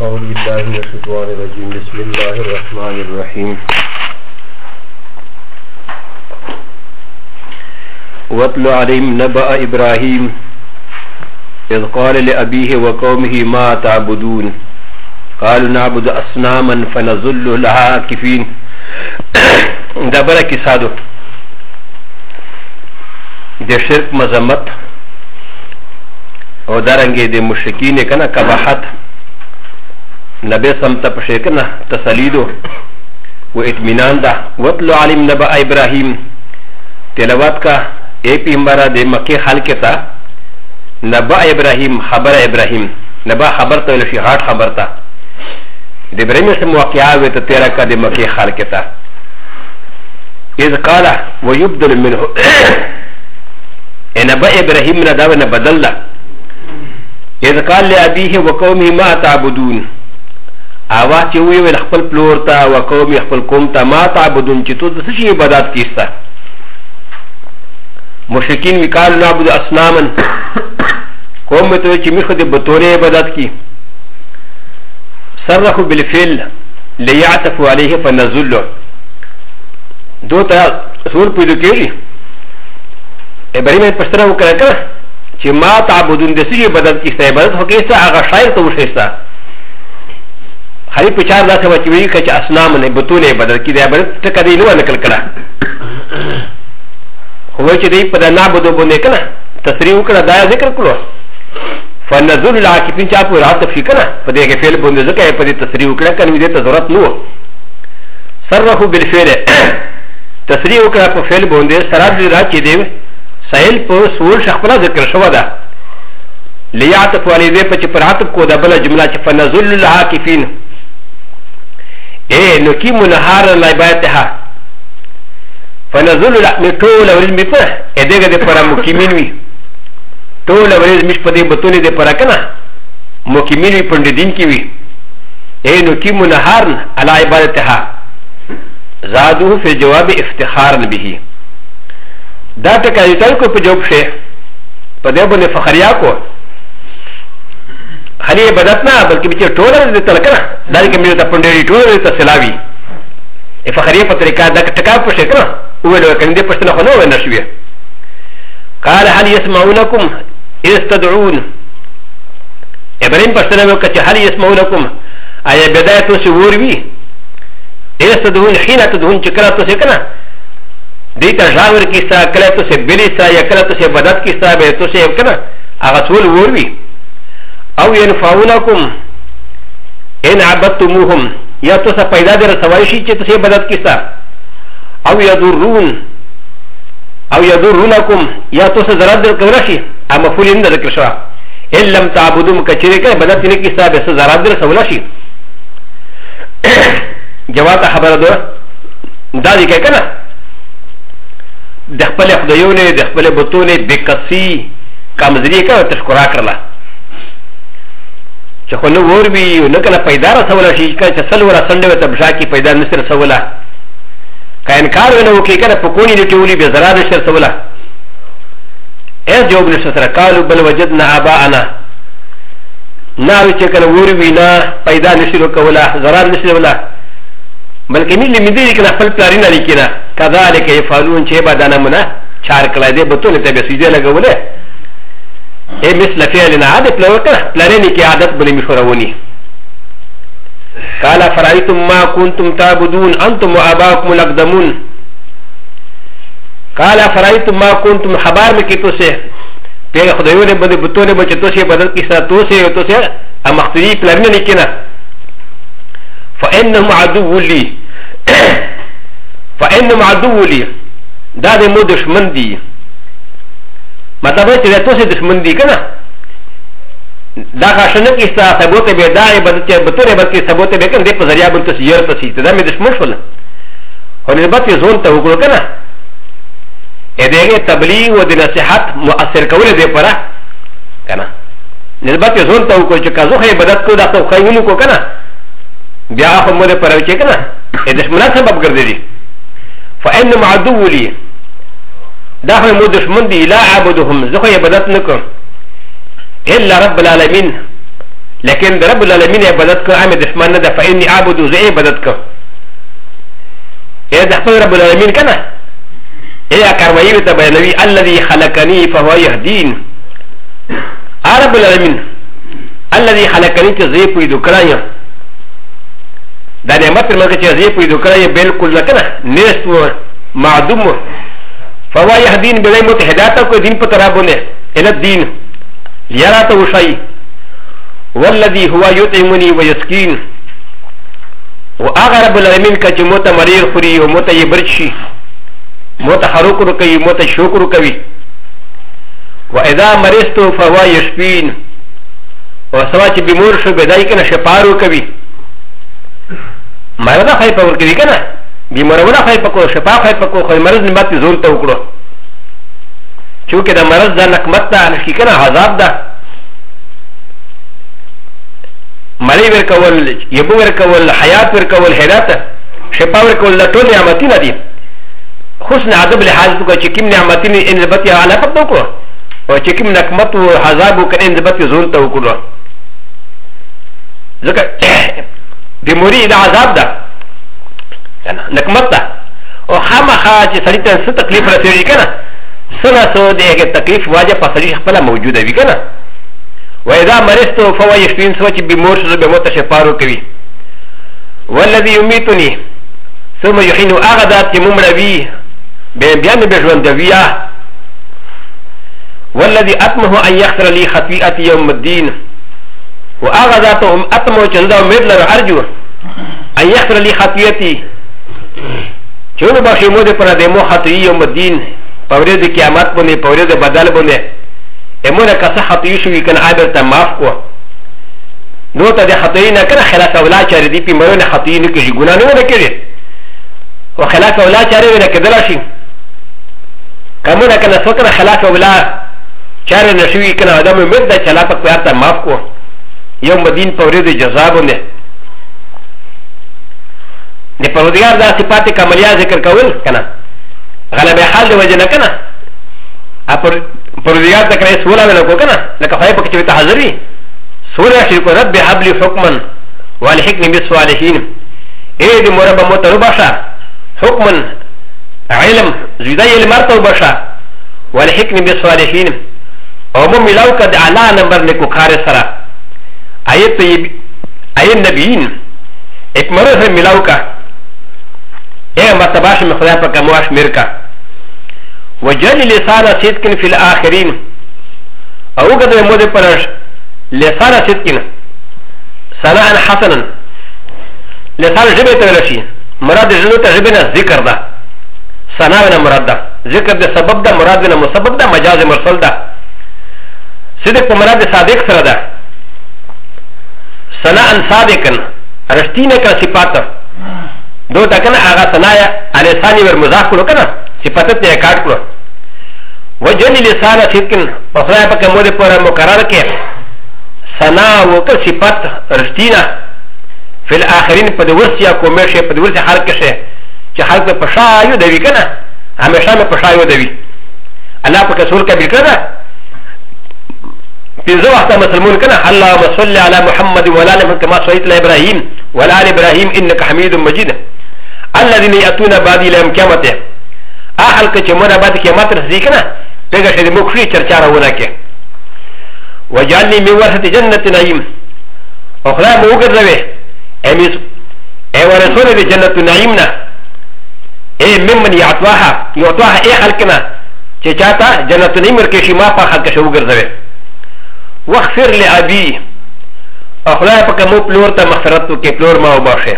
أعوذ بالله من الشيطان الرجيم بسم الله الرحمن الرحيم واتل عليهم نبأ إبراهيم إذ قال لأبيه وقومه ما تعبدون قالوا نعبد أصناما فنظل لها عاكفين دبر كسادو د شرک مذمت او دارنګه د مشرکین کنه کباحت نبی سمت پښې کنه تسلیدو و اطمینان ده وطلو علم نبأ ابراهیم تلاوت کا ای پیغمبر د مکه خلق تا نبأ ابراهیم خبر ابراهیم نبأ خبر ته لشي هات خبر تا د ابراهیم سم واقعا و ته تیرا کا د مکه خلق تا اذ قال ويبدل منه نبأ ابراهیم نه دا نه بدل اذ قال لابيه وقومه ما تعبدون اوا چې وی ول خپل پلور ته او قوم خپل قوم ته ما تعبدون چې تو د څه شي عبادت کیسته مشرکین وکال نعبد اصناما قوم ته چې میخه د بتوره عبادت کی صرحوا بالفعل ليعتفوا عليه فنزل دوته سور پیدا کړي ابراهیم پښتنه وکړه چې ما تعبدون د څه شي عبادت کیسته عبادت هو کیسته هغه شاعر ته وشيسته هري پچار داسه وچوي کچ اسنام نه بتونه بدل کی دی عبادت ټکه دی نو نقل کړه هو چې دی په نه بده باندې کنه تصریح وکړه دا ذکر کړو فنزل العاکفین چا په رات فکر په دې کې فعل باندې ځکه په دې تصریح وکړه کنه دې ته ضرورت نو صرفه بالفعل تصریح وکړه په فعل باندې سره دې راچې دی سائل په سور شخصه ذکر شو ده ليعتف علی دې په چې پر عتب کو د بل جمله چې فنزل العاکفین اے نقيم نهار العبادتها فنزل طول ورځ می په ادګه د پر مقیمین وی طول ورځ مش په دې بتونی د پر کنه مقیمین په دین کې وی اے نقيم نهار العبادتها زادوه فی جواب افتخار به دا ټکا یې کو په جواب شه په دې باندې فخریا کو خلی عبادت نه بلکې به ټوله د تلکنه دا کې مې ته پندې ټوله ته سلاوي فخریه په طریقه دا ټکا په شکل ویل کنده پښتنه خو نه ونه شوی قال هل يسمعونكم استدعون ابراهيم پښتنه وکړه هل يسمعونكم اي بدايه شعور وی استدعون حين تدعون چې کله تاسو کنه دیتا ژاور کیسه کله تاسو بلی سا یا کله تاسو عبادت کیسه به تاسو کنه هغه ټول ور وی او ينفعونكم ان عبدتموهم یا تو سا پیدا در سوایشی چه تسی بدت کسا او يضرونكم یا تو سا ضرر در کورشی اما فولین در ذکر شوا ان لم تعبدوم کچری که بدت نکی کسا بس ضرر در سولشی جواب خبر دو دادی که کنا دخپل خدایونه دخپل بطونه بکسی کامزری که تشکرا کرلا چې خو نو ور وی نو کله پیدا را سوال شي چې سلوره سنډه ته بشا کی پیدا نسر سواله کا انکار ونه وکي کنه په کونی دی ټولي به زرا نشر سواله اے جواب نشر قالوا بل وجدنا اباءنا ناوي چې کله ور وی نه پیدا نشر کوله زرا نشر ولا بلکې ملي مدي کنه خپل پلارینه لیکنه کذالک يفعلون چې بدانه منه چار کله دې بتونه ته به سیده لګوله اي مثل فعلنا عادت لو كان لريني كي عادت بني مشوروني قال فرأيتم ما كنتم تعبدون انتم واباكم الاقدمون قال فرأيتم ما كنتم حبار مكي توسي بيغا خدايوني بدي بطوني بچه توسي بدل كيسا توسي توسي اما اختري لريني كنا فإنهم عدو لي فإنهم عدو لي دا دي مو دشمن دي مطلب چې د توسې دشمن دي که نه دا خاشنه کېسته ثبوت به دا عبادت چې بطور عبادت کې ثبوت به کنه دې په ذریعه باندې تاسو یې تاسو ته دا مې دشمن شول خو نسبت یې ځون ته وکړو که نه ا دې تبلیغ او د نصیحت مؤثر کول دې پره که نه نسبت یې ځون ته وکړو چې کازو خې عبادت کو دا خو خیونو کو که نه بیا خو مو دې پره چې که نه د دشمنات سبب ګرځېدي فإنهم عدو لي دا خو مو دشمن دی لا عبدهم زخو عبادت نکم الا رب العالمین لكن رب العالمين عبادت كو عام دشمن نه ده فاني اعبد زي عبادت كو اذا دخل رب العالمين كنا ايه كروي تبينوي الذي خلقني فهو يهدين رب العالمين الذي خلقني تزي بيدو كرايا دا نعمت الملك تزي بيدو كرايا بالكل كنا نسو معدوم فهو يهدين بلاي متحداتك دين بترابونه الى الدين ليراته شيء والذي هو يطعمني ويسكين واغرب العالمين كجموت مرير خري وموت يبرشي موت حروك ركي موت شوك ركوي واذا مرست فهو يشفين وسواك بمورش بدايكنا شفارو كوي مرضى خايفه وركوي كنا بمرضى خايفه كو شفا خايفه كو خاي مرض نبات زول توكلو چونکه دا مرض دا نقمت دا علشي كنا عذاب دا مري ورکول يبو ورکول حيات ورکول هدايت شفا ورکول دا ټول نعمتونه دي حسن عذاب لحاظ تو چې کوم نعمتونه انضباط یا علاقه وکړو او چې کوم نقمت او عذاب وکړي انضباط زول ته وکړو ځکه د موري دا عذاب ده نقمت ده او خامخا چې سړی ته څه تکلیف رسېږي کنه سره سو دغه تکلیف واجب په سړي خپل موجوده وي کنه واذا مرضت فهو يشفين سوچ بمور شو به موت شفارو کوي والذي يميتني ثم يحين اغذات ممروي بيان بجوندويا والذي اتمه ان يغفر لي خطيئتي يوم الدين واغذاتهم اتمه چندا مدلر ارجو ان يغفر لي خطيئتي چونو باشي مود پر دمو خطيئ يوم الدين پورد قیامت بونه پورد بدل بونه امونه کسه خطیو شوی کنه عبر ته معاف کو نو ته د خطی نه کنه خلاف اولا چاره دی په مرونه خطی نه کیږي ګنا نه کیږي او خلاف اولا چاره نه کېدل شي کومه کنه فکر خلاف اولا چاره نشوی کنه ادم مد د چلا په پیار ته معاف کو یو مدین پورد جزا بونه د پرودګار د صفات کمالیا ذکر کول کنه غلبه حال دی وجه نه کنه پرودگار تک رئیس سولا میں لکو کنا لکا خواهی پاک چویتا حضر بھی سولا شرکو رب حبلی حکمن والحکن بسوالحین اے دی مربع موتنو باشا حکمن علم زویدہ علم ارتو باشا والحکن بسوالحین او مو ملاو کا دی علا نمبر نکو کار سرا آیت نبیین ایک مرد سے ملاو کا اے مرتباش میں خدا پاک مواش میر کا وجل لسان صدق في الاخرين او قد يمود پرش لسان صدق سناء حسنا لسان جبه تولشي مراد جنو تجبنا ذكر ده سناء مراد ده ذكر ده سبب ده مراد ده مسبب ده مجاز مرسل ده صدق مراد صادق سره ده سناء صادقا رشتينه کا صفات دو تکنا اغا سناء على ثاني ور مضاف کړو کنه صفات ته کاټ کړو وجل لسان صدق وخلا پک مود پر مقرر کې سنا وکړه صفات رشتینه فی الاخرین په دورسیا کومه شی په دورسیا حال کې شی چې حال په پښایو دی کنه همیشه په پښایو دی الله پاک رسول کا بکړه پنځه وخت مسلمون کنه اللهم صل علی محمد و علی محمد کما صلیت علی ابراهیم و علی ابراهیم انک حمید مجید الذين ياتون بعد يوم القيامه اهل كچمنا بعد قيامت رزقنا پیغه شه مخري چرچا راونه کې وجعلني من ورثه جنة نعيم اخلا موګرځوي اميس اي ورثه دي جنة نعيمنا اي ممن يعطاها اي خلقنا چې چاته جنة نعيم ورکې شي ما په خلق شو ګرځوي واغفر لابي اخلا پک مو پلور ته مغفرت کې پلور ما وباشه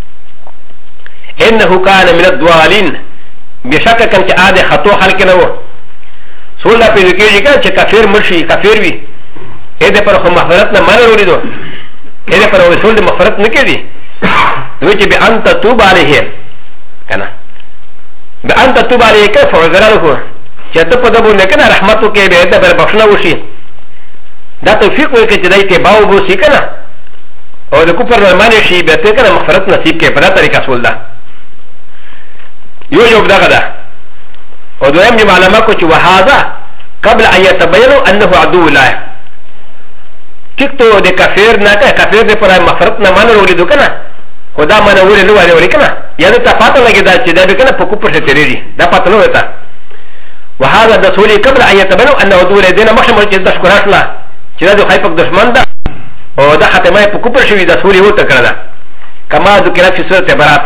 انه كان من الضالين بشك كان عاده خطو خلق نه سولا په دې کې چې کافر مرشي کافر وي اې دې پر خو مغفرت نه مانه وروړي اې دې پر رسول دې مغفرت نه کړي دوی چې به انت توب عليه کنه به انت توب عليه کیف وغيره چې ته په دغه نه کنه رحمتو کې به دې پر بخښنه وشي دا توفیق وکړي چې دای ته باو بو سي کنه او د کوپر ورمانه شي به ته کنه مغفرت نصیب کې په دا طریقه سول ده يوجب دغدا ودوام جمع علماء وهذا قبل ان يتبين انه عدو الله تكتو دي كافر ناكا كافر دي پرا مغفرت نمان رولی دو کنا خدا من اولی نو آلی کنا یعنی تا پاتا لگی دا چه دا بکنا پا کپر سے تیری دا پاتا نو تا وهذا دسولي قبل ان يتبنوا انه دول دينا محمد چه دشکراش لا چه دا دو خیپک دشمن دا او دا ختمه پا کپر شوی دسولي ہو تا کرده كما ذكر في سورة براءة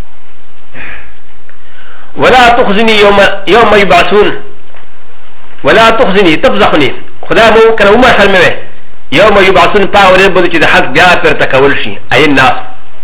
ولا تخزني يوم يبعثون ولا تخزني تفزخني خدا مو كان وما حلمه يوم يبعثون باول بدو چې د حق بیا پر تکول شي اي الناس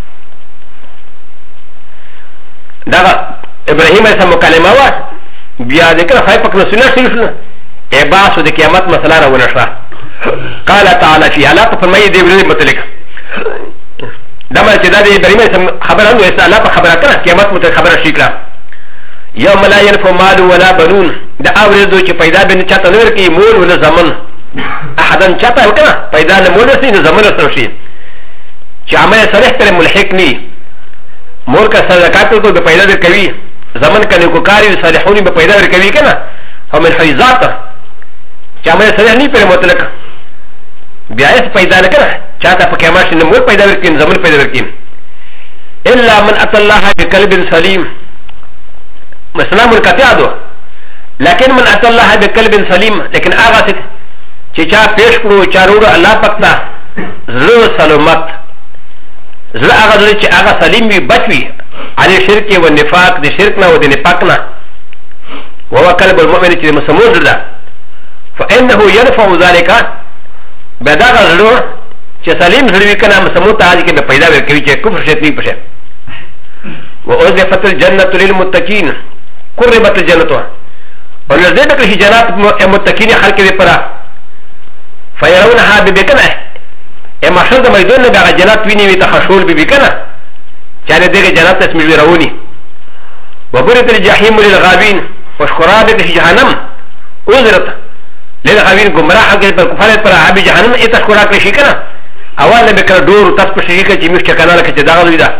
دا ابراهيم عليه السلام مکالمه وا بیا د کله خای پک نو سنت شنو ای باس د قیامت مسله را ونشا قال تعالى في علاقه فرمایي دی ورې متلک دما چې دا د ابراهيم عليه السلام خبره نو اس الله په خبره کړه قیامت مت خبره شي کړه يوم لا ينفع مال ولا بنون دا اورېدو چې پیدا به نه چاته نور کې مول ولا زمن احدن چاته وکړه پیدا نه مول سي نه زمن سره شي چې عمل صالح پر ملحق ني مور کا صدقات کو به پیدا در کوي زمن کنه کو کاری صالحونی به پیدا در کوي کنه هم الحیزات چې عمل صالح ني پر مطلق بیا اس پیدا نه کنه چاته په قیامت نه مول پیدا ورکین زمن پیدا ورکین الا من اتى الله بقلب سليم مسلم القطع دو لكن من اتى الله بقلب سليم لكن اغا چې چا پیش کړو چارو الله پکتا زړه سلامت زړه هغه زړه چې هغه سلیم وي بچوي علي شرک او نفاق د شرک نه او د نفاق نه وهو قلب المؤمن چې مسمون زړه فانه ينفع ذلك بدغ زړه چې سلیم زړه وي کنه مسمون ته هغه کې پیدا ورکوي چې کفر شرک پشه وأزلفت الجنة للمتقين قربت الجنة ونزلت في جنات المتقين خلق بپرا فيرونها ببكنه اما شرط ميدون نبع جنات ويني وتخشول ببكنه كان دير جنات اسم الويروني وبرت الجحيم للغابين وشخرابت في جهنم أزرت للغابين قمرا حق بالكفار پر عبي جهنم اتشكراك لشيكنا اول بكرا دور تسب شيكا جميش كنا لك تداغل ودا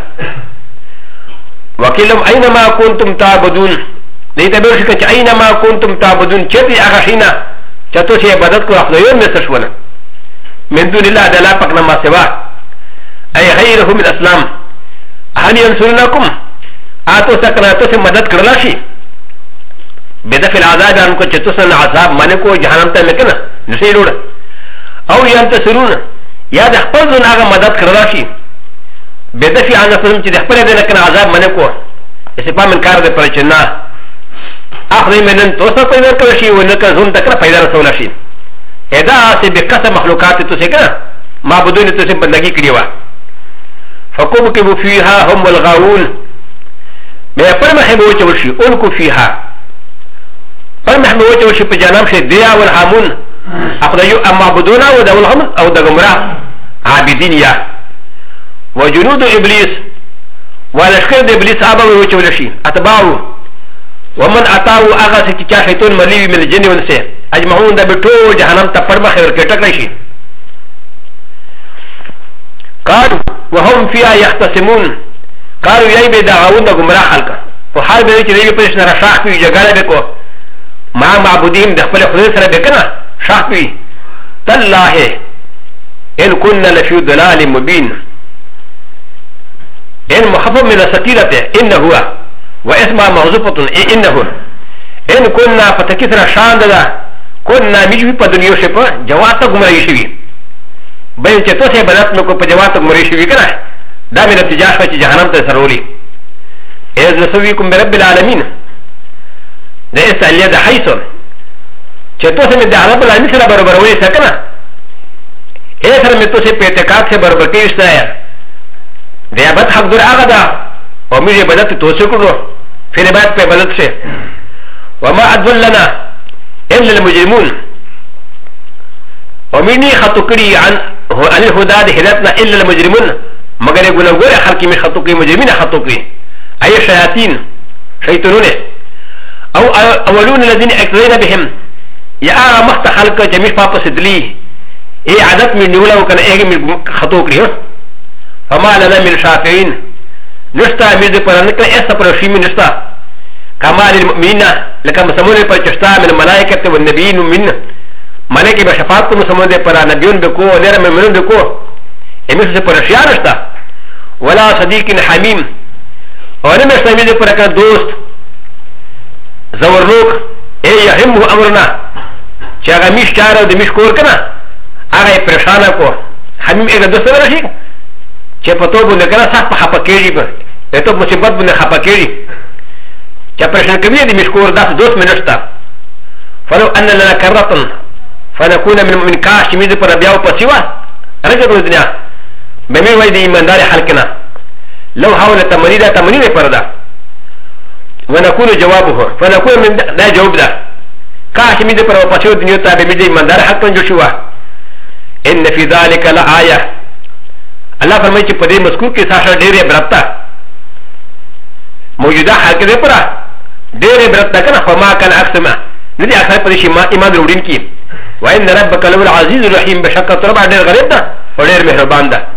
وكلم اينما كنتم تعبدون ليتبرش كت اينما كنتم تعبدون چتي اغشينا چتو سي عبادت کو اخذيون مسشونا من دون الله دلا پکنا ما سوا اي غيره من الاسلام هل ينصرونكم اتو سكنا تو سے مدد کرلا شي بدفع العذاب انكو چتو سن عذاب من کو جهنم ته لکنا نسي لوڑ او ينتصرون يا د خپل نه مدد کرلا شي بدفع عن نفسهم چې د خپل د لکن عذاب منه کو اسپا من کار د پرچنا اخري منن توسه پیدا کړی شي ونه که زون تک پیدا رسول شي ادا سه بقسم مخلوقات تو څنګه معبودون ته بندگی کړی و فقوم كبوا فيها هم والغاوون ما پر محبو چوشي انكو فيها پر محبو چوشي په جنم شه دیا والهامون اخذوا معبودون او دولهم او دغمرا عابدين يا وجنود ابليس ولشكر ابليس ابا وچولشي اتباعه ومن اتاو اغا سكيكا شيطان مليوي من الجن والانس اجمعون ده بتو جهنم تپرما خير كټکړي قالوا وهم فيها يختصمون قالوا يي بدعون ده گمراه خلق وحال به چې دی په شنه شاخ وي جګړه وکړو ما معبودين د خپل خدای سره وکنه شاخ وي تالله ان كنا لفي ضلال مبين ان مخفف من السكينه ان هو واسمها موظوفه انه ان كنا فتكثر شان ده كنا ميجي په دنيا شپه جواب ته گمراهي شوی بل چې توسه بلات نو کو په جواب ته گمراهي شوی کنه دا مې نتیجه شوه چې جهنم ته سرولي اذ نسويكم برب العالمين ده استعليه ده حيث چې توسه مې د رب العالمین سره برابر وې سکنه اې سره مې توسه په اعتقاد سره برابر کېسته د عبادت حق در هغه ده او موږ عبادت توسه کړو فی عبادت په عبادت شه وما اضلنا الا المجرمون ومني خطو کړي عن الهدى د هدایتنا الا المجرمون مگر ګناګور خلک می خطو کړي مجرمین خطو کړي اي شیاطین شیطانون او اولون الذين اكترينا بهم يا مخت خلق جميع پاپ سدلی اي عادت من نیولا وکنه اي می خطو کړي فما لنا من شافعين نشتا ميز پرانکه اس پر شي من نشتا كمال المؤمنين لك مسمون پر چشتا من الملائكه والنبيين من مانے کی بشفاعت کو مسلمان دے پرا نبیون بکو ودیر ممنون بکو امیس سے پر اشیاء رشتا ولا صدیق حمیم اور نمی اسلامی دے پرا کنا دوست زورلوک اے یحمو امرنا چه اگا میش چارو دے میش کور کنا اگا پریشانا کو حمیم اگا دوست نرشی چه پتو بنده کنا سخت پا خپا کیجی پر ایتو مصیبت بنده خپا کیجی چه پریشان کمی دے میش کور داست دوست منشتا فلو ان لنا کرتن فنكون من كاش ميز پر بياو پسيوا رجل الدنيا بمي ويد ايماندار حلقنا لو حاول تمريدا تمرين پردا ونكون جوابه فنكون من لا جواب ده كاش ميز پر پسيو دنيا تا بمي ايماندار حق جو شوا ان في ذلك لآية الله فرمائے کہ پدے مذکور کے ساشا ڈیرے برتا موجودہ حق دے پرا ڈیرے برتا کنا فما كان اقسما ندی اکثر پدے شما ایمان روڑین کی وإن ربك لو العزيز الرحيم بشكل طربع دير غريب ده ودير مهربان ده